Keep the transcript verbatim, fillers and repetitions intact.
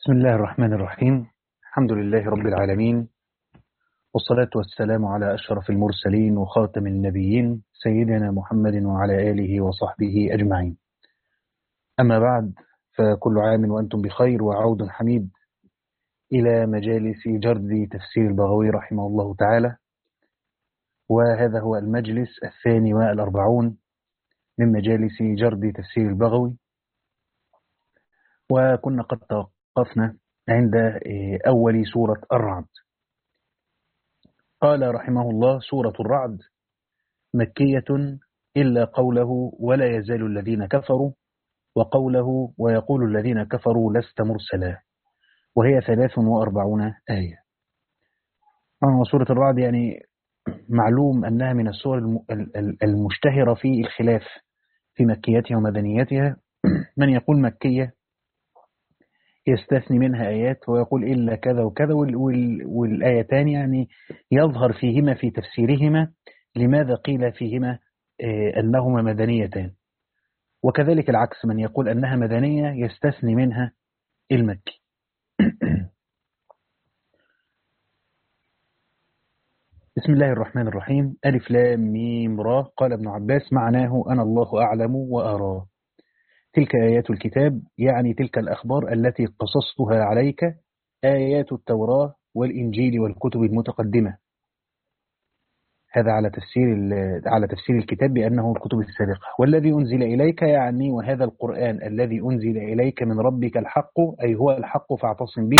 بسم الله الرحمن الرحيم. الحمد لله رب العالمين، والصلاة والسلام على أشرف المرسلين وخاتم النبيين سيدنا محمد وعلى آله وصحبه أجمعين. أما بعد، فكل عام وأنتم بخير وعود حميد إلى مجالس جرد تفسير البغوي رحمه الله تعالى، وهذا هو المجلس الثاني والأربعون من مجالس جرد تفسير البغوي. وكنا قد توقفنا عند أول سورة الرعد. قال رحمه الله: سورة الرعد مكية إلا قوله ولا يزال الذين كفروا، وقوله ويقول الذين كفروا لست مرسلا، وهي ثلاث وأربعون آية. سورة الرعد يعني معلوم أنها من السور المشتهرة في الخلاف في مكيتها ومدنيتها. من يقول مكية يستثني منها آيات ويقول إلا كذا وكذا، والآيتان يعني يظهر فيهما في تفسيرهما لماذا قيل فيهما أنهما مدنيتان، وكذلك العكس، من يقول أنها مدنية يستثني منها المكي. بسم الله الرحمن الرحيم. ألف لام ميم را. قال ابن عباس: معناه أنا الله أعلم وأرى. تلك آيات الكتاب، يعني تلك الأخبار التي قصصتها عليك، آيات التوراة والإنجيل والكتب المتقدمة. هذا على تفسير على تفسير الكتاب بأنه الكتب السابقة. والذي أنزل إليك، يعني وهذا القرآن الذي أنزل إليك من ربك الحق، أي هو الحق فاعتصم به،